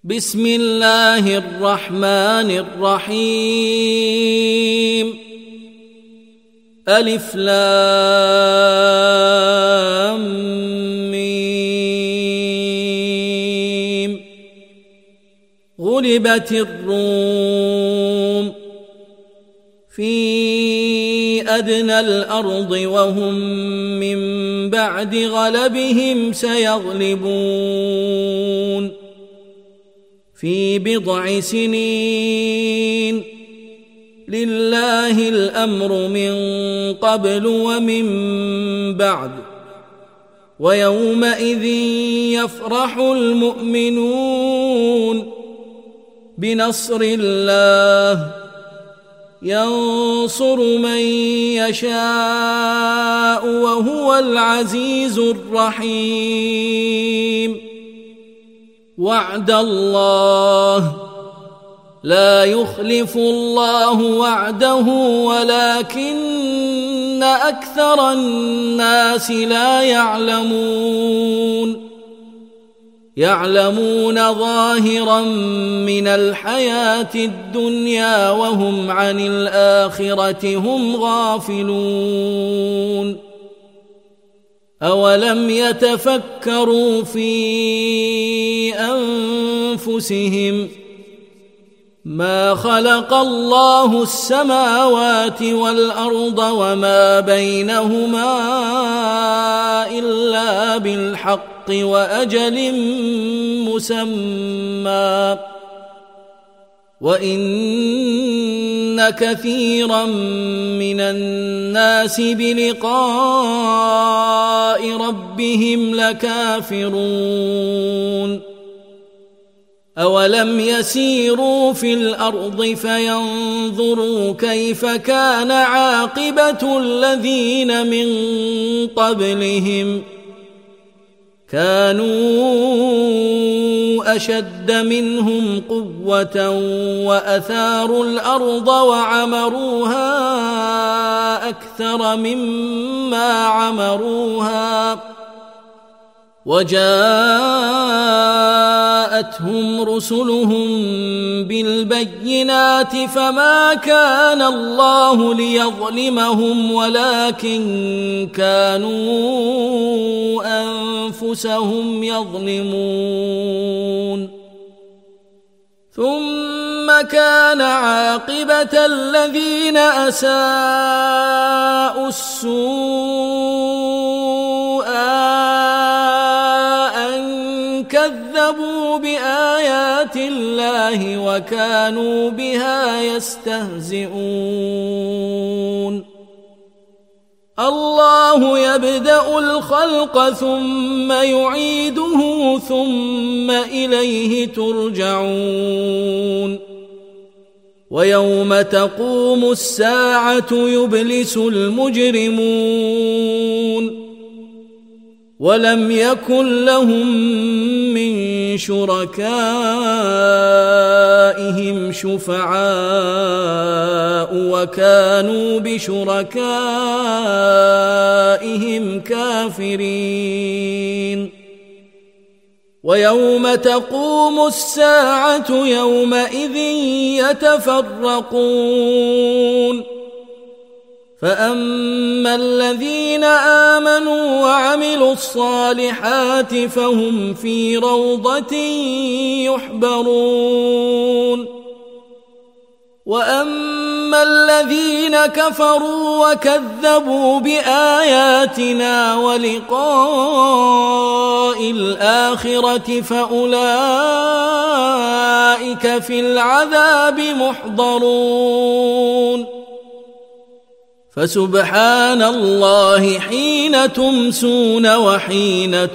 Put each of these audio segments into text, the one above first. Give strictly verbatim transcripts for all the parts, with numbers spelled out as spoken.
بسم الله الرحمن الرحيم ألف لام ميم غلبت الروم في أدنى الأرض وهم من بعد غلبهم سيغلبون في بضع سنين لله الأمر من قبل ومن بعد ويومئذ يفرح المؤمنون بنصر الله ينصر من يشاء وهو العزيز الرحيم وعد الله لا يخلف الله وعده ولكن أكثر الناس لا يعلمون يعلمون ظاهرا من الحياة الدنيا وهم عن الآخرة هم غافلون أولم يتفكروا في أنفسهم ما خلق الله السماوات والأرض وما بينهما إلا بالحق وأجل مسمى وإن كثيرا من الناس بلقاء ربهم لكافرون أولم يسيروا في الأرض فينظروا كيف كان عاقبة الذين من قبلهم كانوا أشد منهم قوة وأثاروا الأرض وعمروها أكثر مما عمروها وجاءتهم رسلهم بالبينات فما كان الله ليظلمهم ولكن كانوا أنفسهم يظلمون ثم كان عاقبة الذين أساءوا السوء كذبوا بآيات الله وكانوا بها يستهزئون الله يبدأ الخلق ثم يعيده ثم إليه ترجعون ويوم تقوم الساعة يبلس المجرمون ولم يكن لهم من شركائهم شفعاء وكانوا بشركائهم كافرين ويوم تقوم الساعة يومئذ يتفرقون فأما الذين آمنوا وعملوا الصالحات فهم في روضة يحبرون وأما الذين كفروا وكذبوا بآياتنا ولقاء الآخرة فأولئك في العذاب محضرون فسبحان الله حين تمسون وحين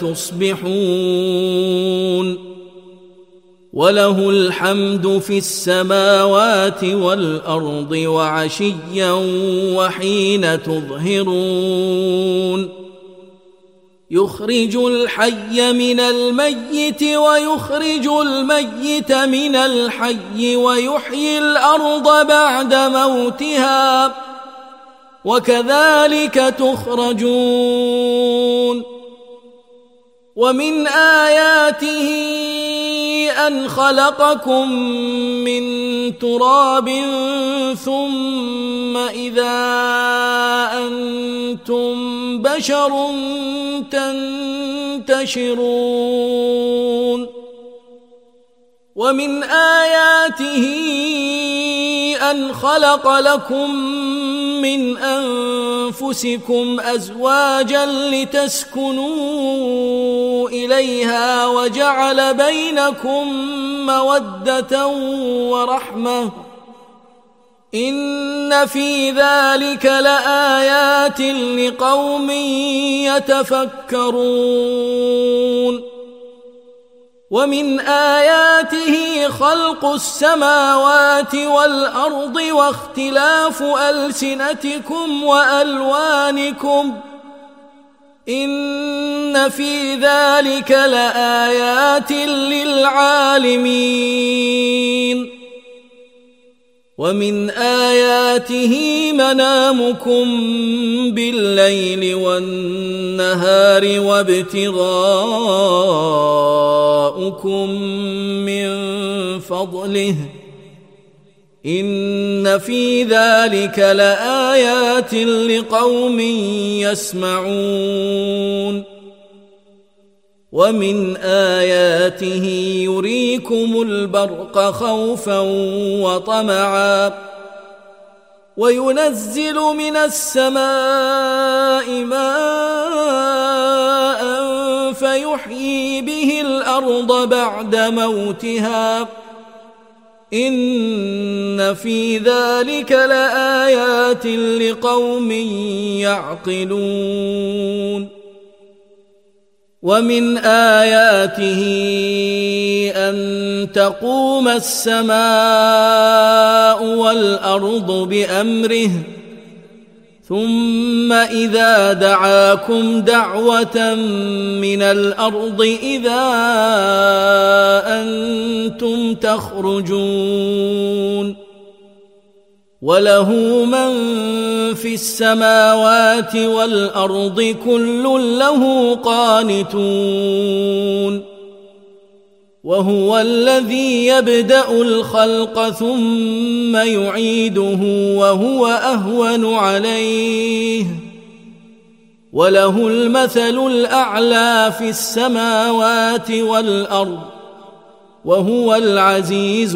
تصبحون وله الحمد في السماوات والأرض وعشيا وحين تظهرون يخرج الحي من الميت ويخرج الميت من الحي ويحيي الأرض بعد موتها وكذلك تخرجون ومن آياته أن خلقكم من تراب ثم إذا أنتم بشر تنتشرون ومن آياته أن خلق لكم من أنفسكم أزواجا لتسكنوا إليها وجعل بينكم مودة ورحمة إن في ذلك لآيات لقوم يتفكرون ومن آياته خلق السماوات والأرض واختلاف ألسنتكم وألوانكم إن في ذلك لآيات للعالمين ومن آياته منامكم بالليل والنهار وابتغاؤكم من فضله إن في ذلك لآيات لقوم يسمعون ومن آياته يريكم البرق خوفا وطمعا وينزل من السماء ماء فيحيي به الأرض بعد موتها إن في ذلك لآيات لقوم يعقلون ومن آياته أن تقوم السماء والأرض بأمره ثم إذا دعاكم دعوة من الأرض إذا أنتم تخرجون وله من في السماوات والأرض كل له قانتون وهو الذي يبدأ الخلق ثم يعيده وهو أهون عليه وله المثل الأعلى في السماوات والأرض وهو العزيز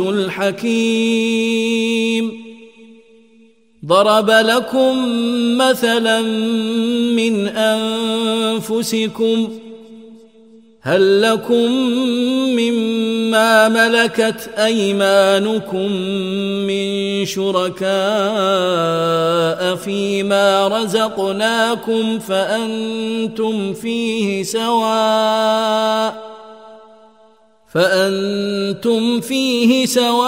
الحكيم ضرب لكم مثلا من أنفسكم هل لكم مما ملكت أيمانكم من شركاء فيما رزقناكم فأنتم فيه سواء فأنتم فيه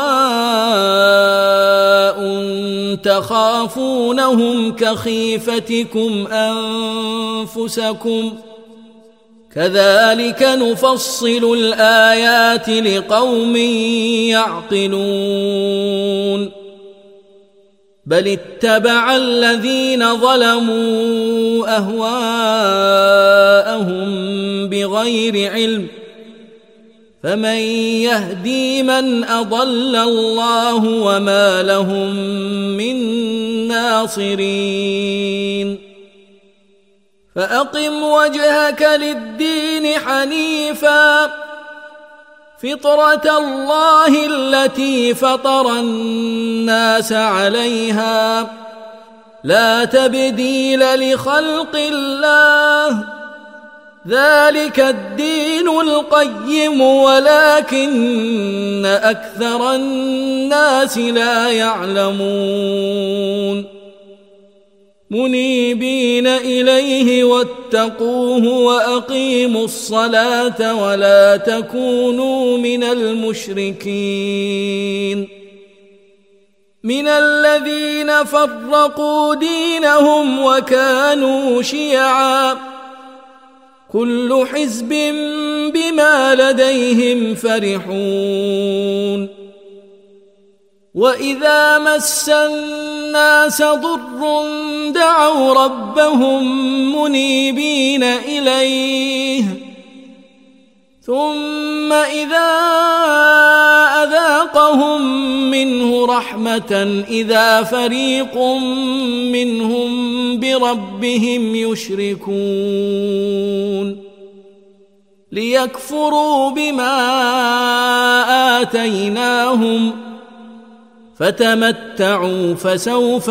سواء تخافونهم كخيفتكم أنفسكم كذلك نفصل الآيات لقوم يعقلون بل اتبع الذين ظلموا أهواءهم بغير علم فمن يهدي من أضل الله وما لهم من ناصرين فأقم وجهك للدين حنيفا فطرة الله التي فطر الناس عليها لا تبديل لخلق الله ذلك الدين القيم ولكن أكثر الناس لا يعلمون منيبين إليه واتقوه وأقيموا الصلاة ولا تكونوا من المشركين من الذين فرقوا دينهم وكانوا شيعا كل حزب بما لديهم فرحون وإذا مس الناس ضر دعوا ربهم منيبين إليه ثم إذا وآتيناهم منه رحمة إذا فريق منهم بربهم يشركون ليكفروا بما آتيناهم فتمتعوا فسوف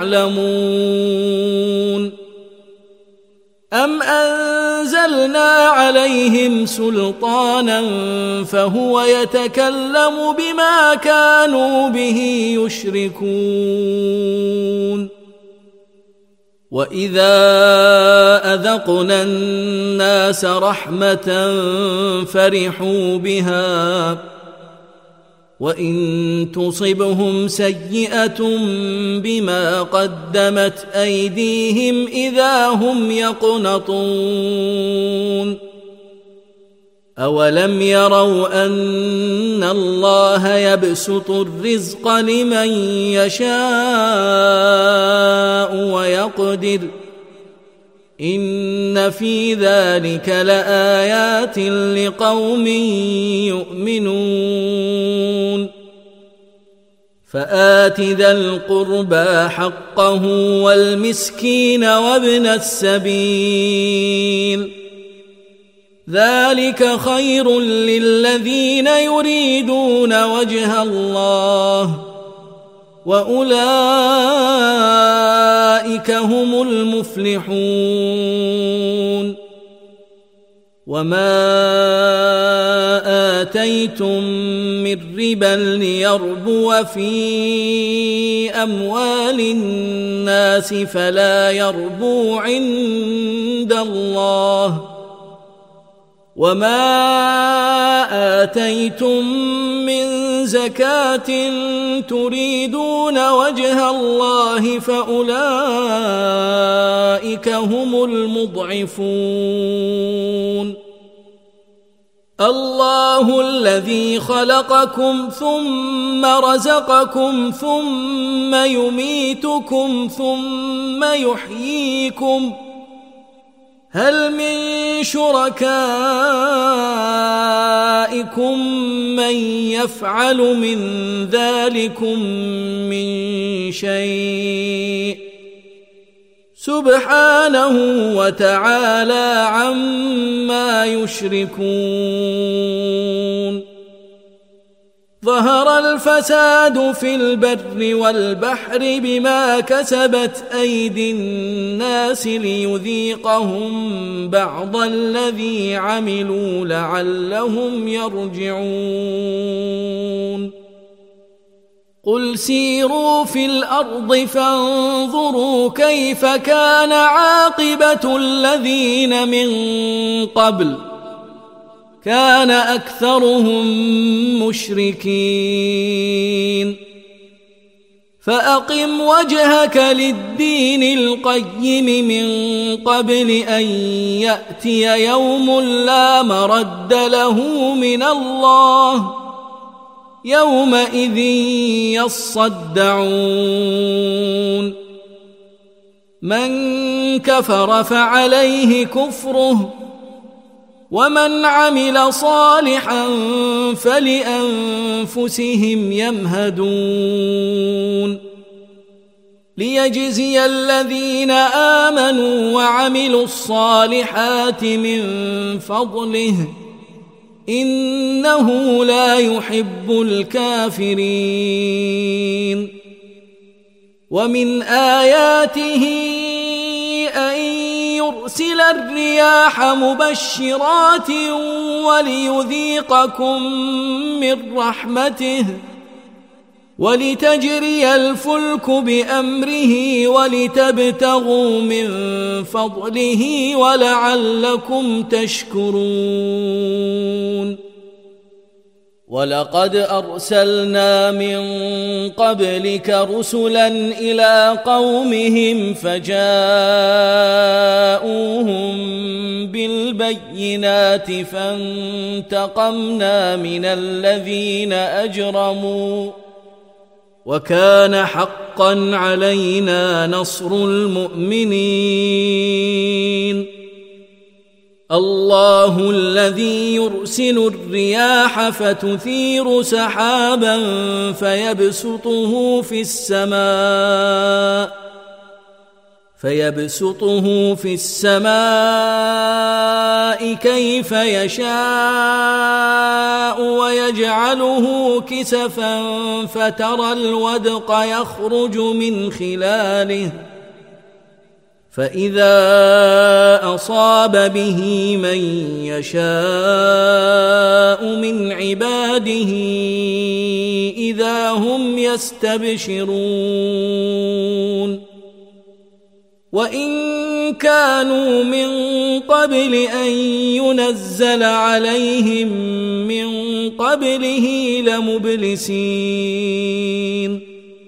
تعلمون أم أنزلنا عليهم سلطانا فهو يتكلم بما كانوا به يشركون وإذا أذقنا الناس رحمة فرحوا بها وإن تصبهم سيئة بما قدمت أيديهم إذا هم يقنطون أولم يروا أن الله يبسط الرزق لمن يشاء ويقدر إن في ذلك لآيات لقوم يؤمنون فآت ذا القربى حقه والمسكين وابن السبيل ذلك خير للذين يريدون وجه الله وأولئك هم المفلحون وما آتيتم من ربا ليربو في أموال الناس فلا يربو عند الله وما آتيتم من زكاة تريدون وجه الله فأولئك هم المضعفون الله الذي خلقكم ثم رزقكم ثم يميتكم ثم يحييكم هل من شركائكم من يفعل من ذلكم من شيء سبحانه وتعالى عما يشركون ظهر الفساد في البر والبحر بما كسبت أيدي الناس ليذيقهم بعض الذي عملوا لعلهم يرجعون قل سيروا في الأرض فانظروا كيف كان عاقبة الذين من قبل كان أكثرهم مشركين فأقم وجهك للدين القيم من قبل أن يأتي يوم لا مرد له من الله يومئذ يصدعون من كفر فعليه كفره ومن عمل صالحا فلأنفسهم يمهدون ليجزي الذين آمنوا وعملوا الصالحات من فضله إنه لا يحب الكافرين ومن آياته أن يرسل الرياح مبشرات وليذيقكم من رحمته ولتجري الفلك بأمره ولتبتغوا من فضله ولعلكم تشكرون ولقد أرسلنا من قبلك رسلا إلى قومهم فجاءوهم بالبينات فانتقمنا من الذين أجرموا وكان حقا علينا نصر المؤمنين الله الذي يرسل الرياح فتثير سحابا فيبسطه في السماء فيبسطه في السماء كيف يشاء ويجعله كسفا فترى الودق يخرج من خلاله فإذا أصاب به من يشاء من عباده إذا هم يستبشرون وإن كانوا من قبل أن ينزل عليهم من قبله لمبلسين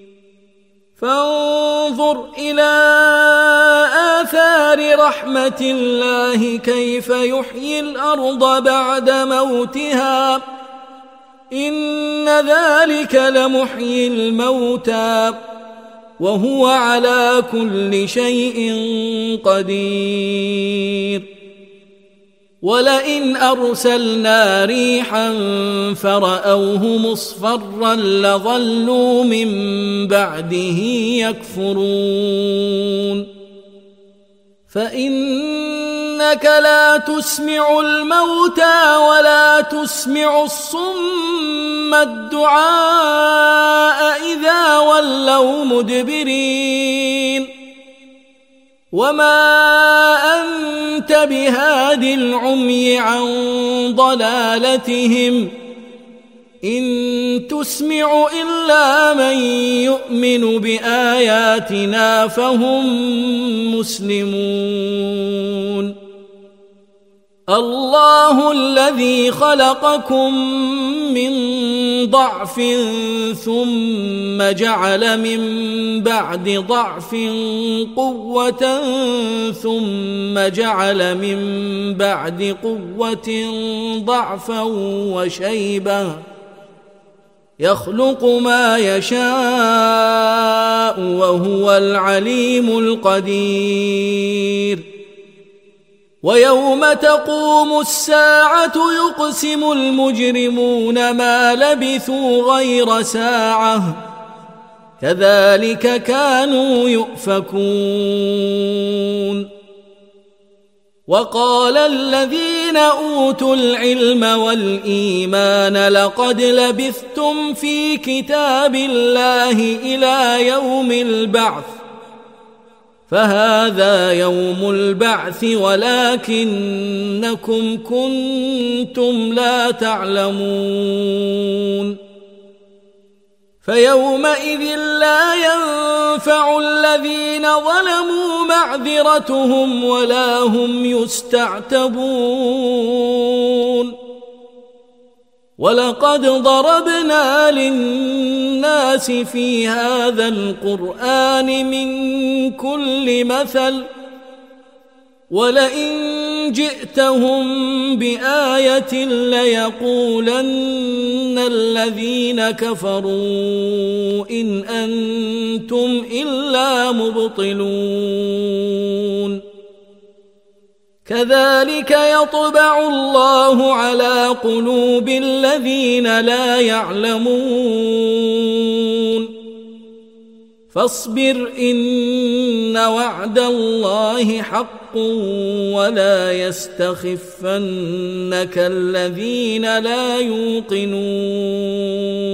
فانظر إلى آثار رحمة الله كيف يحيي الأرض بعد موتها إن ذلك لمحيي الموتى وهو على كل شيء قدير ولئن أرسلنا ريحا فرأوه مصفرا لظلوا من بعده يكفرون فإنك لا تسمع الموتى ولا تسمع الصم الدعاء إذا ولوا مدبرين وما أنت بهاد العمي عن ضلالتهم إن تسمع إلا من يؤمن بآياتنا فهم مسلمون الله الذي خلقكم من ضعف ثم جعل من بعد ضعف قوة ثم جعل من بعد قوة ضعفا وشيبة يخلق ما يشاء وهو العليم القدير ويوم تقوم الساعة يقسم المجرمون ما لبثوا غير ساعة كذلك كانوا يؤفكون وقال الذين أوتوا العلم والإيمان لقد لبثتم في كتاب الله إلى يوم البعث فهذا يوم البعث ولكنكم كنتم لا تعلمون فيومئذ لا ينفع الذين ظلموا معذرتهم ولا هم يستعتبون ولقد ضربنا للناس في هذا القرآن من كل مثل ولئن جئتهم بآية ليقولن الذين كفروا إن أنتم إلا مبطلون كذلك يطبع الله على قلوب الذين لا يعلمون فاصبر إن وعد الله حق ولا يستخفنك الذين لا يوقنون